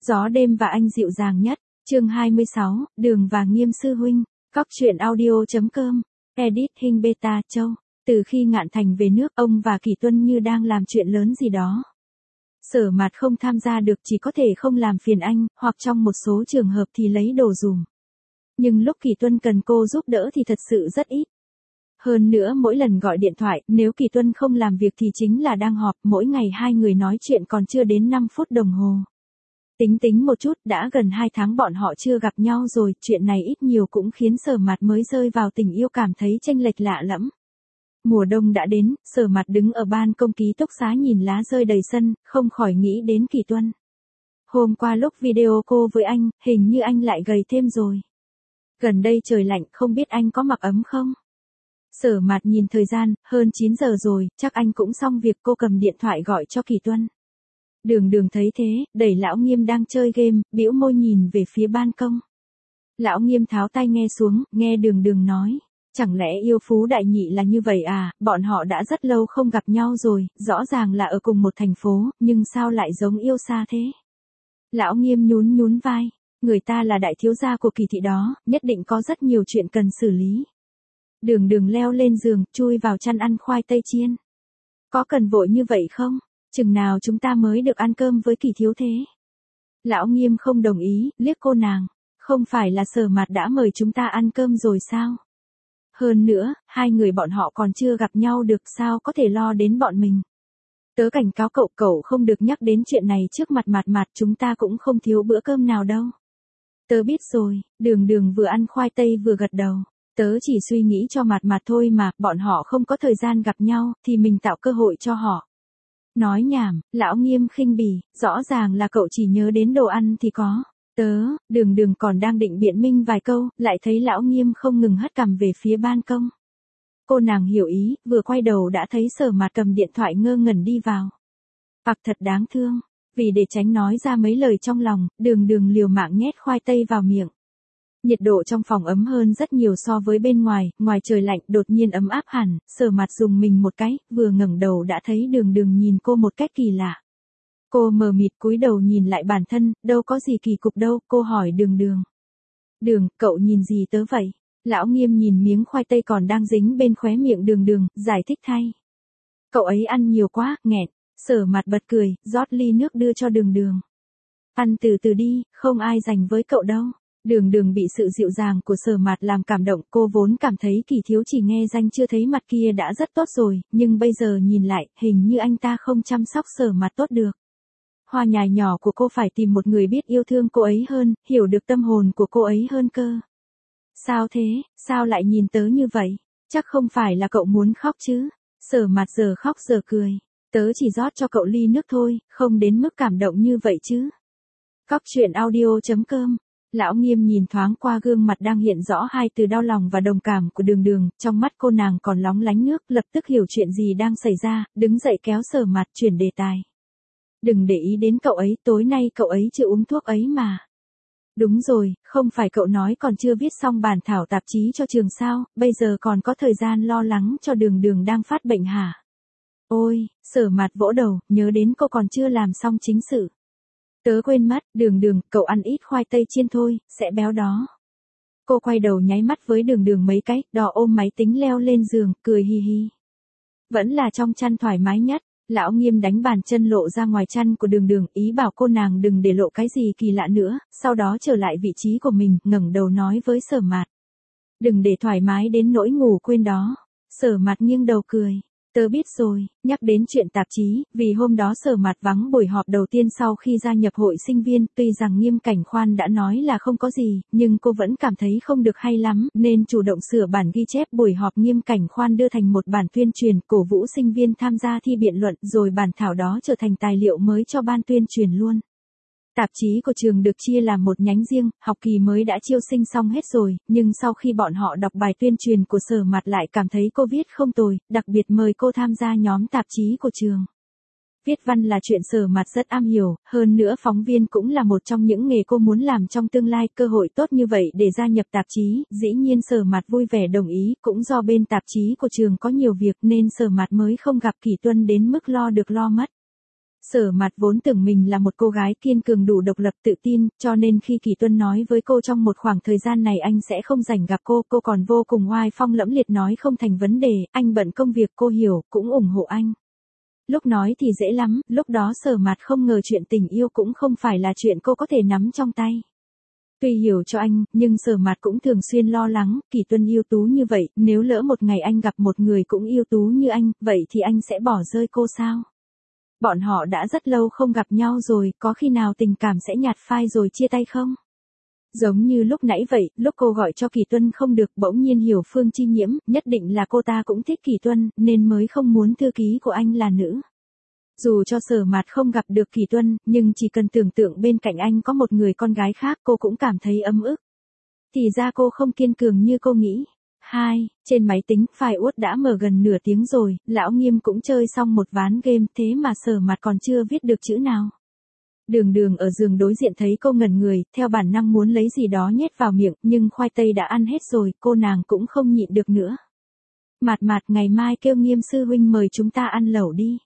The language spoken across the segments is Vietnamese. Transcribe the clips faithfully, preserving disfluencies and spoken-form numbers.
Gió đêm và anh dịu dàng nhất, chương hai mươi sáu, Đường và Nghiêm sư huynh, Cóc truyện audio.com, edit hình beta châu. Từ khi Ngạn Thành về nước, ông và Kỳ Tuân như đang làm chuyện lớn gì đó. Sở Mạt không tham gia được, chỉ có thể không làm phiền anh, hoặc trong một số trường hợp thì lấy đồ dùm. Nhưng lúc Kỳ Tuân cần cô giúp đỡ thì thật sự rất ít. Hơn nữa mỗi lần gọi điện thoại, nếu Kỳ Tuân không làm việc thì chính là đang họp, mỗi ngày hai người nói chuyện còn chưa đến năm phút đồng hồ. Tính tính một chút, đã gần hai tháng bọn họ chưa gặp nhau rồi, chuyện này ít nhiều cũng khiến Sở Mạt mới rơi vào tình yêu cảm thấy chênh lệch lạ lẫm. Mùa đông đã đến, Sở Mạt đứng ở ban công ký túc xá nhìn lá rơi đầy sân, không khỏi nghĩ đến Kỳ Tuân. Hôm qua lúc video cô với anh, hình như anh lại gầy thêm rồi. Gần đây trời lạnh, không biết anh có mặc ấm không? Sở Mạt nhìn thời gian, hơn chín giờ rồi, chắc anh cũng xong việc. Cô cầm điện thoại gọi cho Kỳ Tuân. Đường Đường thấy thế, đẩy Lão Nghiêm đang chơi game, bĩu môi nhìn về phía ban công. Lão Nghiêm tháo tai nghe xuống, nghe Đường Đường nói. Chẳng lẽ yêu phú đại nhị là như vậy à, bọn họ đã rất lâu không gặp nhau rồi, rõ ràng là ở cùng một thành phố, nhưng sao lại giống yêu xa thế? Lão Nghiêm nhún nhún vai, người ta là đại thiếu gia của Kỳ thị đó, nhất định có rất nhiều chuyện cần xử lý. Đường Đường leo lên giường, chui vào chăn ăn khoai tây chiên. Có cần vội như vậy không? Chừng nào chúng ta mới được ăn cơm với Kỳ thiếu thế? Lão Nghiêm không đồng ý, liếc cô nàng. Không phải là Sở Mạt đã mời chúng ta ăn cơm rồi sao? Hơn nữa, hai người bọn họ còn chưa gặp nhau được, sao có thể lo đến bọn mình? Tớ cảnh cáo cậu, cậu không được nhắc đến chuyện này trước mặt Mạt Mạt, chúng ta cũng không thiếu bữa cơm nào đâu. Tớ biết rồi. Đường Đường vừa ăn khoai tây vừa gật đầu. Tớ chỉ suy nghĩ cho Mạt Mạt thôi mà, bọn họ không có thời gian gặp nhau, thì mình tạo cơ hội cho họ. Nói nhảm, Lão Nghiêm khinh bỉ, rõ ràng là cậu chỉ nhớ đến đồ ăn thì có. Tớ, Đường Đường còn đang định biện minh vài câu, lại thấy Lão Nghiêm không ngừng hất cằm về phía ban công. Cô nàng hiểu ý, vừa quay đầu đã thấy Sở Mạt cầm điện thoại ngơ ngẩn đi vào. Ặc thật đáng thương, vì để tránh nói ra mấy lời trong lòng, Đường Đường liều mạng nhét khoai tây vào miệng. Nhiệt độ trong phòng ấm hơn rất nhiều so với bên ngoài, ngoài trời lạnh đột nhiên ấm áp hẳn, Sở Mạt dùng mình một cái, vừa ngẩng đầu đã thấy Đường Đường nhìn cô một cách kỳ lạ. Cô mờ mịt cúi đầu nhìn lại bản thân, đâu có gì kỳ cục đâu, cô hỏi Đường Đường. Đường, cậu nhìn gì tớ vậy? Lão Nghiêm nhìn miếng khoai tây còn đang dính bên khóe miệng Đường Đường, giải thích thay. Cậu ấy ăn nhiều quá, nghẹn. Sở Mạt bật cười, rót ly nước đưa cho Đường Đường. Ăn từ từ đi, không ai dành với cậu đâu. Đường Đường bị sự dịu dàng của Sở Mạt làm cảm động, cô vốn cảm thấy Kỳ thiếu chỉ nghe danh chưa thấy mặt kia đã rất tốt rồi, nhưng bây giờ nhìn lại, hình như anh ta không chăm sóc Sở Mạt tốt được. Hoa nhài nhỏ của cô phải tìm một người biết yêu thương cô ấy hơn, hiểu được tâm hồn của cô ấy hơn cơ. Sao thế, sao lại nhìn tớ như vậy? Chắc không phải là cậu muốn khóc chứ? Sở Mạt giờ khóc giờ cười. Tớ chỉ rót cho cậu ly nước thôi, không đến mức cảm động như vậy chứ. Cóc truyện audio.com. Lão Nghiêm nhìn thoáng qua gương mặt đang hiện rõ hai từ đau lòng và đồng cảm của Đường Đường, trong mắt cô nàng còn lóng lánh nước, lập tức hiểu chuyện gì đang xảy ra, đứng dậy kéo Sở Mạt chuyển đề tài. Đừng để ý đến cậu ấy, tối nay cậu ấy chưa uống thuốc ấy mà. Đúng rồi, không phải cậu nói còn chưa viết xong bản thảo tạp chí cho trường sao, bây giờ còn có thời gian lo lắng cho Đường Đường đang phát bệnh hả? Ôi, Sở Mạt vỗ đầu, nhớ đến cô còn chưa làm xong chính sự. Tớ quên mất, Đường Đường, cậu ăn ít khoai tây chiên thôi, sẽ béo đó. Cô quay đầu nháy mắt với Đường Đường mấy cái, đò ôm máy tính leo lên giường, cười hi hi. Vẫn là trong chăn thoải mái nhất. Lão Nghiêm đánh bàn chân lộ ra ngoài chăn của Đường Đường, ý bảo cô nàng đừng để lộ cái gì kỳ lạ nữa, sau đó trở lại vị trí của mình, ngẩng đầu nói với Sở Mạt. Đừng để thoải mái đến nỗi ngủ quên đó. Sở Mạt nghiêng đầu cười. Tớ biết rồi. Nhắc đến chuyện tạp chí, vì hôm đó Sở Mạt vắng buổi họp đầu tiên sau khi gia nhập hội sinh viên, tuy rằng Nghiêm Cảnh Khoan đã nói là không có gì, nhưng cô vẫn cảm thấy không được hay lắm, nên chủ động sửa bản ghi chép buổi họp Nghiêm Cảnh Khoan đưa thành một bản tuyên truyền, cổ vũ sinh viên tham gia thi biện luận, rồi bản thảo đó trở thành tài liệu mới cho ban tuyên truyền luôn. Tạp chí của trường được chia làm một nhánh riêng, học kỳ mới đã chiêu sinh xong hết rồi, nhưng sau khi bọn họ đọc bài tuyên truyền của Sở Mạt lại cảm thấy cô viết không tồi, đặc biệt mời cô tham gia nhóm tạp chí của trường. Viết văn là chuyện Sở Mạt rất am hiểu, hơn nữa phóng viên cũng là một trong những nghề cô muốn làm trong tương lai, cơ hội tốt như vậy để gia nhập tạp chí, dĩ nhiên Sở Mạt vui vẻ đồng ý, cũng do bên tạp chí của trường có nhiều việc nên Sở Mạt mới không gặp Kỳ Tuân đến mức lo được lo mất. Sở Mạt vốn tưởng mình là một cô gái kiên cường đủ độc lập tự tin, cho nên khi Kỳ Tuân nói với cô trong một khoảng thời gian này anh sẽ không rảnh gặp cô, cô còn vô cùng oai phong lẫm liệt nói không thành vấn đề, anh bận công việc cô hiểu, cũng ủng hộ anh. Lúc nói thì dễ lắm, lúc đó Sở Mạt không ngờ chuyện tình yêu cũng không phải là chuyện cô có thể nắm trong tay. Tuy hiểu cho anh, nhưng Sở Mạt cũng thường xuyên lo lắng, Kỳ Tuân yêu tú như vậy, nếu lỡ một ngày anh gặp một người cũng yêu tú như anh, vậy thì anh sẽ bỏ rơi cô sao? Bọn họ đã rất lâu không gặp nhau rồi, có khi nào tình cảm sẽ nhạt phai rồi chia tay không? Giống như lúc nãy vậy, lúc cô gọi cho Kỳ Tuân không được, bỗng nhiên hiểu Phương Chi Nhiễm, nhất định là cô ta cũng thích Kỳ Tuân, nên mới không muốn thư ký của anh là nữ. Dù cho Sở Mạt không gặp được Kỳ Tuân, nhưng chỉ cần tưởng tượng bên cạnh anh có một người con gái khác cô cũng cảm thấy ấm ức. Thì ra cô không kiên cường như cô nghĩ. hai. Trên máy tính, file Word đã mở gần nửa tiếng rồi, Lão Nghiêm cũng chơi xong một ván game, thế mà Sở Mạt còn chưa viết được chữ nào. Đường Đường ở giường đối diện thấy cô ngẩn người, theo bản năng muốn lấy gì đó nhét vào miệng, nhưng khoai tây đã ăn hết rồi, cô nàng cũng không nhịn được nữa. Mạt Mạt, ngày mai kêu Nghiêm sư huynh mời chúng ta ăn lẩu đi.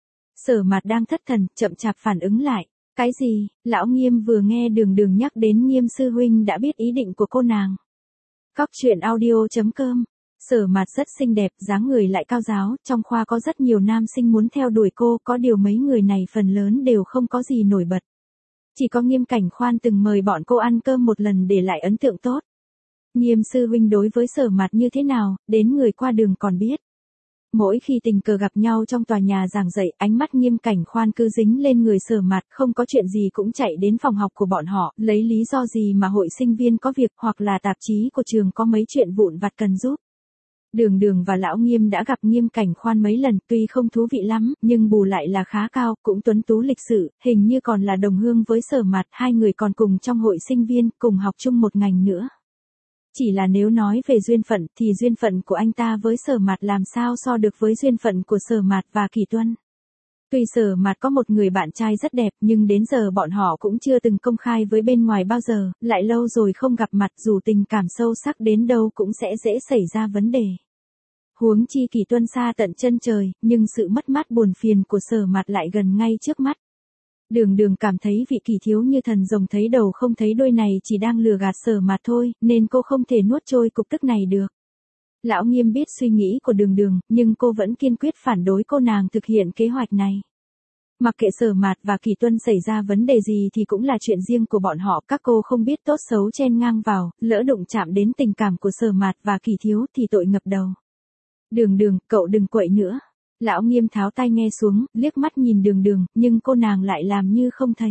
Sở Mạt đang thất thần, chậm chạp phản ứng lại. Cái gì? Lão Nghiêm vừa nghe Đường Đường nhắc đến Nghiêm sư huynh đã biết ý định của cô nàng. Cóc truyện audio chấm com. Sở Mạt rất xinh đẹp, dáng người lại cao ráo, trong khoa có rất nhiều nam sinh muốn theo đuổi cô, có điều mấy người này phần lớn đều không có gì nổi bật. Chỉ có Nghiêm Cảnh Khoan từng mời bọn cô ăn cơm một lần để lại ấn tượng tốt. Nghiêm sư huynh đối với Sở Mạt như thế nào, đến người qua đường còn biết. Mỗi khi tình cờ gặp nhau trong tòa nhà giảng dạy, ánh mắt Nghiêm Cảnh Khoan cứ dính lên người Sở Mạt, không có chuyện gì cũng chạy đến phòng học của bọn họ, lấy lý do gì mà hội sinh viên có việc hoặc là tạp chí của trường có mấy chuyện vụn vặt cần giúp. Đường Đường và Lão Nghiêm đã gặp Nghiêm Cảnh Khoan mấy lần, tuy không thú vị lắm, nhưng bù lại là khá cao, cũng tuấn tú lịch sự, hình như còn là đồng hương với Sở Mạt, hai người còn cùng trong hội sinh viên, cùng học chung một ngành nữa. Chỉ là nếu nói về duyên phận thì duyên phận của anh ta với Sở Mạt làm sao so được với duyên phận của Sở Mạt và Kỳ Tuân. Tuy Sở Mạt có một người bạn trai rất đẹp nhưng đến giờ bọn họ cũng chưa từng công khai với bên ngoài bao giờ, lại lâu rồi không gặp mặt dù tình cảm sâu sắc đến đâu cũng sẽ dễ xảy ra vấn đề. Huống chi Kỳ Tuân xa tận chân trời, nhưng sự mất mát buồn phiền của Sở Mạt lại gần ngay trước mắt. Đường Đường cảm thấy vị Kỳ thiếu như thần rồng thấy đầu không thấy đuôi này chỉ đang lừa gạt Sở Mạt thôi, nên cô không thể nuốt trôi cục tức này được. Lão Nghiêm biết suy nghĩ của Đường Đường, nhưng cô vẫn kiên quyết phản đối cô nàng thực hiện kế hoạch này. Mặc kệ Sở Mạt và Kỳ Tuân xảy ra vấn đề gì thì cũng là chuyện riêng của bọn họ, các cô không biết tốt xấu chen ngang vào, lỡ đụng chạm đến tình cảm của Sở Mạt và Kỳ thiếu thì tội ngập đầu. Đường Đường, cậu đừng quậy nữa. Lão Nghiêm tháo tai nghe xuống, liếc mắt nhìn Đường Đường, nhưng cô nàng lại làm như không thấy.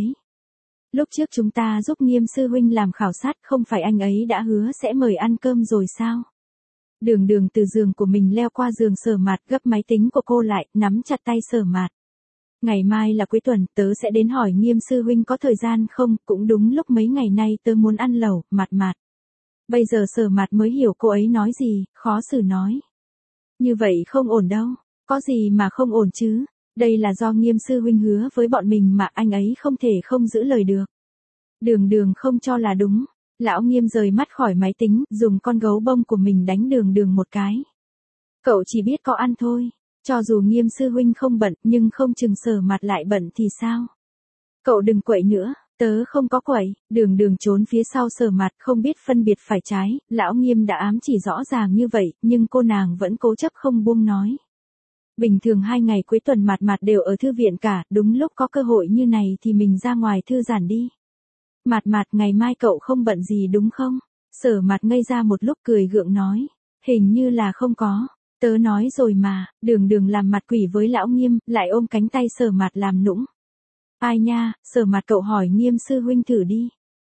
Lúc trước chúng ta giúp Nghiêm sư huynh làm khảo sát, không phải anh ấy đã hứa sẽ mời ăn cơm rồi sao? Đường Đường từ giường của mình leo qua giường Sở Mạt, gấp máy tính của cô lại, nắm chặt tay Sở Mạt. Ngày mai là cuối tuần, tớ sẽ đến hỏi Nghiêm sư huynh có thời gian không, cũng đúng lúc mấy ngày nay tớ muốn ăn lẩu, Mạt Mạt. Bây giờ Sở Mạt mới hiểu cô ấy nói gì, khó xử nói. Như vậy không ổn đâu, có gì mà không ổn chứ, đây là do Nghiêm sư huynh hứa với bọn mình mà anh ấy không thể không giữ lời được. Đường Đường không cho là đúng, Lão Nghiêm rời mắt khỏi máy tính, dùng con gấu bông của mình đánh Đường Đường một cái. Cậu chỉ biết có ăn thôi, cho dù Nghiêm sư huynh không bận, nhưng không chừng Sở Mạt lại bận thì sao? Cậu đừng quậy nữa. Tớ không có quậy. Đường Đường trốn phía sau Sở Mạt không biết phân biệt phải trái, Lão Nghiêm đã ám chỉ rõ ràng như vậy, nhưng cô nàng vẫn cố chấp không buông nói. Bình thường hai ngày cuối tuần Mạt Mạt đều ở thư viện cả, đúng lúc có cơ hội như này thì mình ra ngoài thư giãn đi. Mạt Mạt, ngày mai cậu không bận gì đúng không? Sở Mạt ngây ra một lúc cười gượng nói. Hình như là không có. Tớ nói rồi mà. Đường Đường làm mặt quỷ với Lão Nghiêm, lại ôm cánh tay Sở Mạt làm nũng. Ai nha, Sở Mạt cậu hỏi Nghiêm sư huynh thử đi.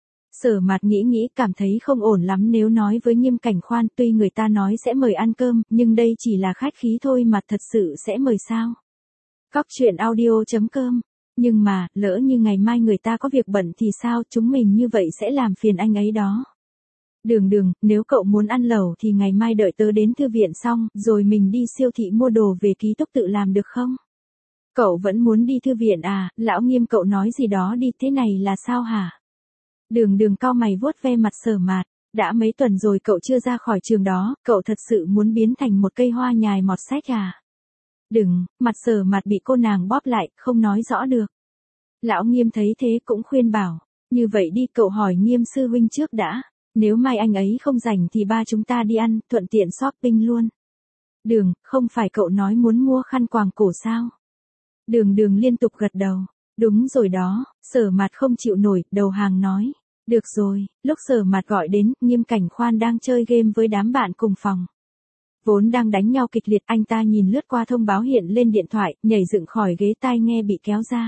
Sở Mạt nghĩ nghĩ cảm thấy không ổn lắm nếu nói với Nghiêm Cảnh Khoan, tuy người ta nói sẽ mời ăn cơm, nhưng đây chỉ là khách khí thôi mà thật sự sẽ mời sao? Cóc truyện audio chấm com. Nhưng mà, lỡ như ngày mai người ta có việc bận thì sao, chúng mình như vậy sẽ làm phiền anh ấy đó. Đường Đường, nếu cậu muốn ăn lẩu thì ngày mai đợi tớ đến thư viện xong, rồi mình đi siêu thị mua đồ về ký túc tự làm được không? Cậu vẫn muốn đi thư viện à, Lão Nghiêm cậu nói gì đó đi, thế này là sao hả? Đường Đường cau mày vuốt ve mặt Sở Mạt, đã mấy tuần rồi cậu chưa ra khỏi trường đó, cậu thật sự muốn biến thành một cây hoa nhài mọt sách à? Đừng, mặt Sở Mạt bị cô nàng bóp lại, không nói rõ được. Lão Nghiêm thấy thế cũng khuyên bảo, như vậy đi cậu hỏi Nghiêm sư huynh trước đã, nếu mai anh ấy không rảnh thì ba chúng ta đi ăn, thuận tiện shopping luôn. Đường, không phải cậu nói muốn mua khăn quàng cổ sao? Đường đường liên tục gật đầu, đúng rồi đó, Sở Mạt không chịu nổi, đầu hàng nói. Được rồi, lúc Sở Mạt gọi đến, Nghiêm Cảnh Khoan đang chơi game với đám bạn cùng phòng. Vốn đang đánh nhau kịch liệt, anh ta nhìn lướt qua thông báo hiện lên điện thoại, nhảy dựng khỏi ghế tai nghe bị kéo ra.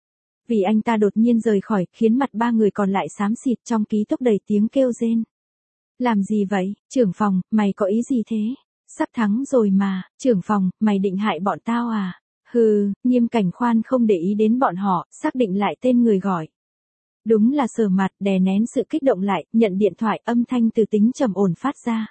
Vì anh ta đột nhiên rời khỏi, khiến mặt ba người còn lại xám xịt, trong ký túc đầy tiếng kêu rên. Làm gì vậy, trưởng phòng, mày có ý gì thế? Sắp thắng rồi mà, trưởng phòng, mày định hại bọn tao à? Hừ, Nghiêm Cảnh Khoan không để ý đến bọn họ, xác định lại tên người gọi. Đúng là Sở Mạt, đè nén sự kích động lại, nhận điện thoại, âm thanh từ tính trầm ổn phát ra.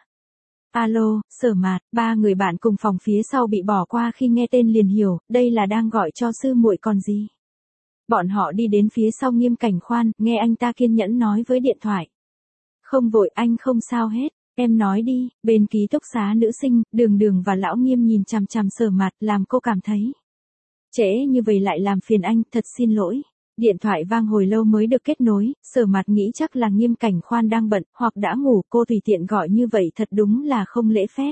Alo, Sở Mạt, ba người bạn cùng phòng phía sau bị bỏ qua khi nghe tên liền hiểu, đây là đang gọi cho sư muội còn gì. Bọn họ đi đến phía sau Nghiêm Cảnh Khoan, nghe anh ta kiên nhẫn nói với điện thoại. Không vội, anh không sao hết, em nói đi. Bên ký túc xá nữ sinh, Đường Đường và Lão Nghiêm nhìn chằm chằm Sở Mạt, làm cô cảm thấy trễ như vậy lại làm phiền anh, thật xin lỗi. Điện thoại vang hồi lâu mới được kết nối, Sở Mạt nghĩ chắc là Nghiêm Cảnh Khoan đang bận, hoặc đã ngủ, cô tùy tiện gọi như vậy thật đúng là không lễ phép.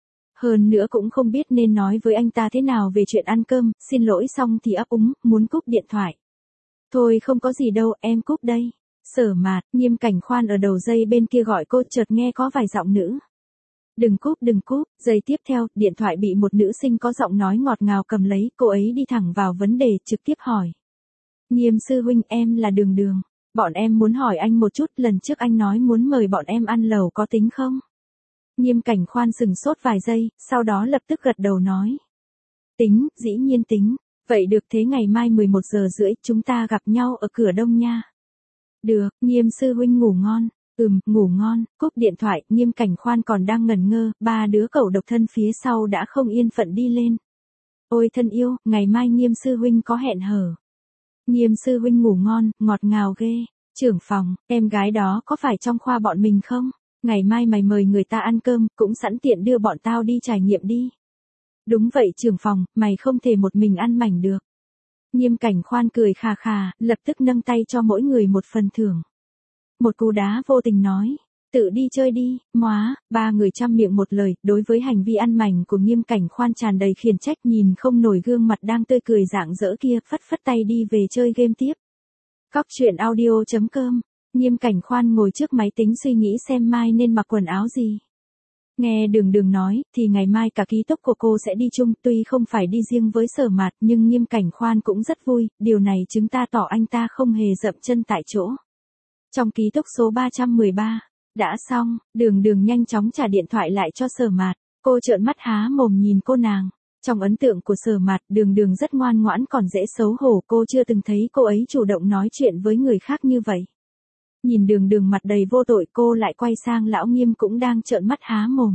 Hơn nữa cũng không biết nên nói với anh ta thế nào về chuyện ăn cơm, xin lỗi xong thì ấp úng, muốn cúp điện thoại. Thôi không có gì đâu, em cúp đây. Sở Mạt, Nghiêm Cảnh Khoan ở đầu dây bên kia gọi cô, chợt nghe có vài giọng nữ. Đừng cúp, đừng cúp, giây tiếp theo, điện thoại bị một nữ sinh có giọng nói ngọt ngào cầm lấy, cô ấy đi thẳng vào vấn đề, trực tiếp hỏi. Nghiêm sư huynh, em là Đường Đường. Bọn em muốn hỏi anh một chút, lần trước anh nói muốn mời bọn em ăn lẩu có tính không? Nghiêm Cảnh Khoan sừng sốt vài giây, sau đó lập tức gật đầu nói. Tính, dĩ nhiên tính. Vậy được, thế ngày mai mười một giờ rưỡi chúng ta gặp nhau ở cửa đông nha. Được, Nghiêm sư huynh ngủ ngon. Ừm, ngủ ngon. Cúp điện thoại, Nghiêm Cảnh Khoan còn đang ngẩn ngơ, ba đứa cẩu độc thân phía sau đã không yên phận đi lên. Ôi thân yêu, ngày mai Nghiêm sư huynh có hẹn hò. Nghiêm sư huynh ngủ ngon, ngọt ngào ghê. Trưởng phòng, em gái đó có phải trong khoa bọn mình không? Ngày mai mày mời người ta ăn cơm, cũng sẵn tiện đưa bọn tao đi trải nghiệm đi. Đúng vậy trưởng phòng, mày không thể một mình ăn mảnh được. Nghiêm Cảnh Khoan cười khà khà, lập tức nâng tay cho mỗi người một phần thưởng. Một cú đá vô tình nói, tự đi chơi đi, móa. Ba người trăm miệng một lời, đối với hành vi ăn mảnh của Nghiêm Cảnh Khoan tràn đầy khiển trách, nhìn không nổi gương mặt đang tươi cười rạng rỡ kia, phất phất tay đi về chơi game tiếp. Cóc truyện audio chấm com. Nghiêm Cảnh Khoan ngồi trước máy tính suy nghĩ xem mai nên mặc quần áo gì. Nghe Đường Đường nói, thì ngày mai cả ký túc của cô sẽ đi chung, tuy không phải đi riêng với Sở Mạt, nhưng Nghiêm Cảnh Khoan cũng rất vui, điều này chứng ta tỏ anh ta không hề dậm chân tại chỗ. Trong ký túc số ba trăm mười ba, đã xong, Đường Đường nhanh chóng trả điện thoại lại cho Sở Mạt, cô trợn mắt há mồm nhìn cô nàng. Trong ấn tượng của Sở Mạt, Đường Đường rất ngoan ngoãn còn dễ xấu hổ, cô chưa từng thấy cô ấy chủ động nói chuyện với người khác như vậy. Nhìn Đường Đường mặt đầy vô tội, cô lại quay sang Lão Nghiêm cũng đang trợn mắt há mồm.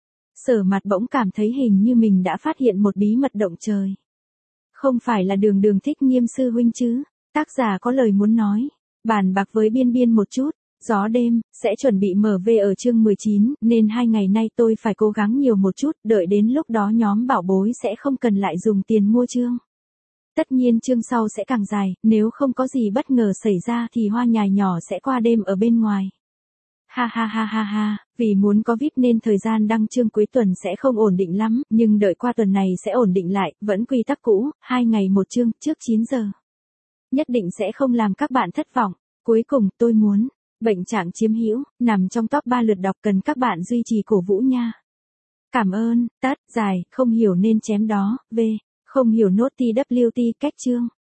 Sở Mạt bỗng cảm thấy hình như mình đã phát hiện một bí mật động trời. Không phải là Đường Đường thích Nghiêm sư huynh chứ? Tác giả có lời muốn nói. Bàn bạc với Biên Biên một chút. Gió đêm, sẽ chuẩn bị em vê ở chương mười chín, nên hai ngày nay tôi phải cố gắng nhiều một chút, đợi đến lúc đó nhóm bảo bối sẽ không cần lại dùng tiền mua chương. Tất nhiên chương sau sẽ càng dài, nếu không có gì bất ngờ xảy ra thì Hoa Nhài nhỏ sẽ qua đêm ở bên ngoài. Ha ha ha ha ha, vì muốn có vê i pê nên thời gian đăng chương cuối tuần sẽ không ổn định lắm, nhưng đợi qua tuần này sẽ ổn định lại, vẫn quy tắc cũ, hai ngày một chương, trước chín giờ. Nhất định sẽ không làm các bạn thất vọng. Cuối cùng, tôi muốn, bệnh trạng chiếm hữu, nằm trong top ba lượt đọc, cần các bạn duy trì cổ vũ nha. Cảm ơn, tất, dài, không hiểu nên chém đó, v, không hiểu nốt tê vê kép tê cách chương.